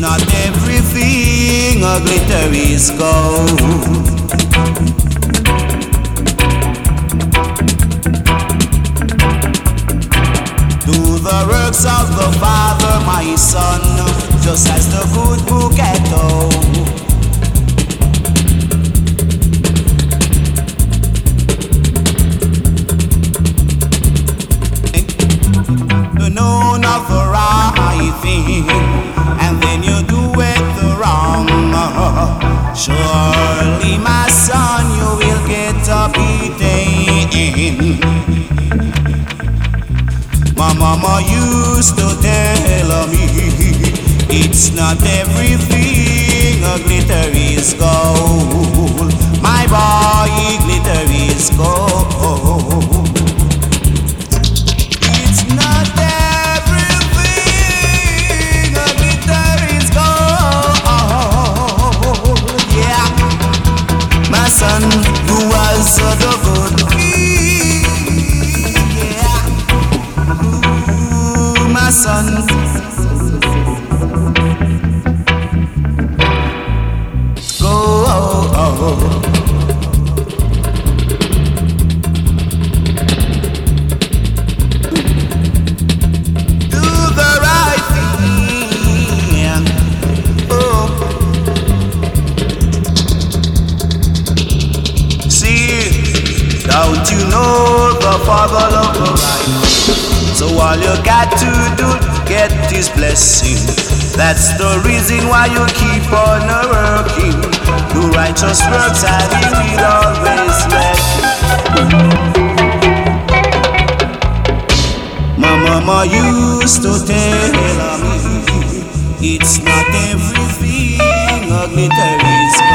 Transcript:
not everything a glitter is gold. Do the works of the Father, my son, just as the good book had told. Know not the right thing, and then you do it the wrong. Surely, my son, you will get a beating. My mama used to tell me, it's not everything a glitter is gold. My boy, glitter is gold. It's not everything a glitter is gold. Yeah, my son, who was the good king. Yeah, ooh, my son. Don't you know the Father loves the right? So all you got to do, get His blessing. That's the reason why you keep on working. Do righteous works and He will always let you. My mama used to tell me, it's not everything a glitter is